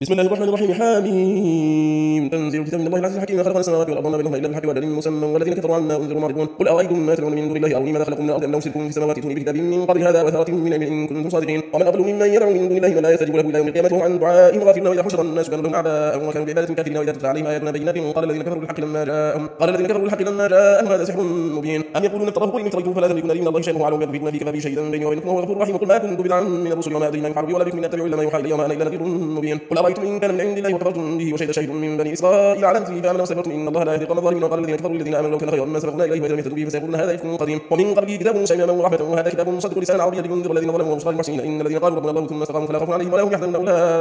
بسم الله الرحمن الرحيم. حميم. تنزيل الكتاب من الله العزيز الحكيم. خلق السماوات والارض وما بينهما الا بالحق واجل مسمى والذين كفروا عما انذروا معرضون. قل ارايتم ما تدعون من دون الله اروني ماذا خلقوا من الارض ام لهم شرك في السماوات ائتوني بكتاب من قبل هذا واثاره من علم ان كنتم صادقين. ومن اضل ممن يدعو من دون الله من لا يستجيب له الى يوم القيامه وهم عن دعائهم غافلون. واذا حشر الناس كانوا لهم اعداء وكانوا بعباده كافرين. واذا تتلى عليهم اياتنا بينات قال الذين كفروا بالحق لما جاءهم هذا سحر مبين ام يقولون افتراه قل ان افتريته فلا تملكون لي من الله شيئا وهو اعلم بما في كتابه شهيدا بيني وبينكم وهو الغفور الرحيم. قل ما كنت بدعا من الرسل وما ادري ما يفعل بي ولا بكم ان اتبع الا ما يوحى الي وما انا الا نذير مبين. قل ارايتم ان كان من عند الله وكفرتم به وشهد شهيد من بني اسرائيل على مثله فامنوا واستكبرتم ان الله لا يهدي القوم الظالمين. وقال الذين كفروا للذين امنوا لو كان خيرا ما سبقونا اليه واذا يهتدوا به فسيقولون هذا افك قديم. ومن قبله كتاب موسى اماما ورحمه وهذا كتاب مصدق لسانا عربيا لينذر الذين ظلموا وبشرى للمحسنين. ان الذين قالوا ربنا الله ثم استقاموا فلا خوف عليهم ولا هم يحزنون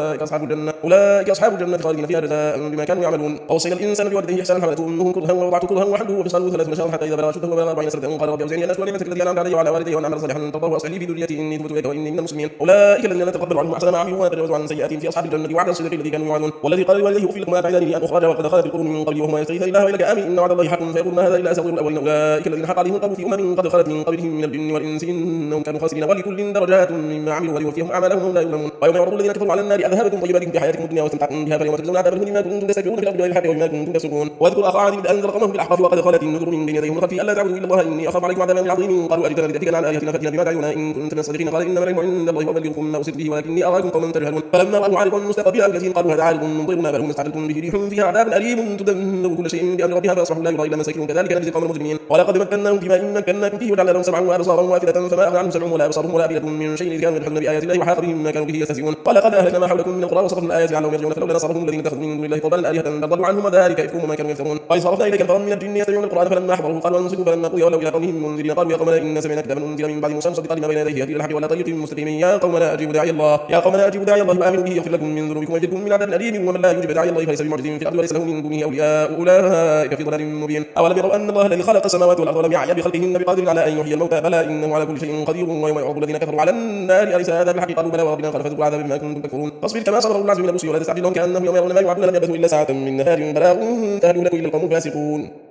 اولئك اصحاب الجنه خالدين فيها جزاء بما كانوا يعملون. ووصينا الانسان بوالديه احسانا حملته امه كرها ووضعته كرها وحمله وفصاله 30 شهرا حتى اذا بلغ اشده وبلغ 40 سنه قال رب اوزعني ان اشكر نعمتك التي انعمت علي وعلى والدي وان اعمل صالحا ترضاه واصلح لي في ذريتي اني تبت اليك واني من المسلمين. اولئك الذين نتقبل عنهم احسن ما عملوا ونتجاوز عن سيئاتهم في اصحاب الجنه وعد الصدق الذي كانوا يوعدون. والذي قال لوالديه اف لكما تعداني لان اخرج وقد خلت القرون من قبلي وهما يستغيثان الله ويلك امن ان وعد الله حق فيقول ما هذا الا اساطير الاولين. اولئك الذين حق عليهم القول في قد خلت من قبلهم من الجن والانس انهم كانوا خاسرين. ولكل درجات مما عملوا وليوفيهم اعمالهم وهم لا يظلمون. ويوم يعرض الذين كفروا على النار اذهبتم طيباتكم في حياتكم الدنيا واستمتعتم بها فاليوم تجزون عذاب الهون بما كنتم تستكبرون في الارض بغير الحق وبما كنتم تفسقون. واذكر اخا عاد اذ انذر قومه بالاحقاف وقد خلت النذر من بين يديه ومن خلفه الا تعبدوا الا الله اني اخاف عليكم عذاب يوم عظيم. قالوا اجئتنا لتأفكنا عن اياتنا فاتنا بما تعدنا ان كنت من الصادقين. قال انما العلم عند الله وابلغكم ما ارسلت به ولكني اراكم قوما تجهلون. فلما راوا عارضا مستقبل اوديتهم قالوا هذا عارض ممطرنا بل هو مستعجل به ريح فيها عذاب اليم تدمر كل شيء بامر ربها فاصبحوا لا يرى الا مساكنهم كذلك نجزي القوم المجرمين. ولقد مكناهم فيما ان مكناكم فيه وجعلنا لهم سمعا وابصارا وافئده فما اغنى عنهم سمعهم ولا ابصارهم ولا افئدتهم من شيء اذ كانوا يجحدون بايات الله وحاق بهم ما كانوا به يستهزئون. ولقد اهلكنا ما حولكم من القرى وصرفنا الايات لعلهم يرجعون فلولا نصرهم الذين اتخذوا من دون الله قربانا الهه بل ضلوا عنهم وذلك افكهم ما كانوا يفترون. واذ صرفنا اليك نفرا من الجن يستمعون القران فلما حضروه قالوا انصتوا فلما قضي ولوا الى قومهم منذرين قالوا يا قومنا ان سمعنا كتابا انزل من بعد موسى مصدقا لما بين يديه يهدي الى الحق ولا طريق مستقيم. يا قومنا اجيبوا داعي الله وامنوا به يغفر لكم من ذنوبكم ويجركم من عذاب اليم. ومن لا يجب داعي الله فليس بمعجز في الارض وليس له من دونه اولياء اولئك في ضلال مبين. اولم يروا ان الله الذي خلق السماوات والارض ولم يعي بخلقهن بقادر على ان يحيي الموتى بلى انه على كل شيء قدير. ويوم يعرض الذين كفروا على النار اليس هذا بالحق قالوا بلى وربنا قال فذوقوا العذاب بما كنتم تكفرون. فاصبر كما صبر أولو العزم من الرسل ولا تستعجلهم كانهم يوم يرون ما يوعدون لم يلبثوا الا ساعه من نهار بلاغ تهدوا لكم الى القوم الفاسقون.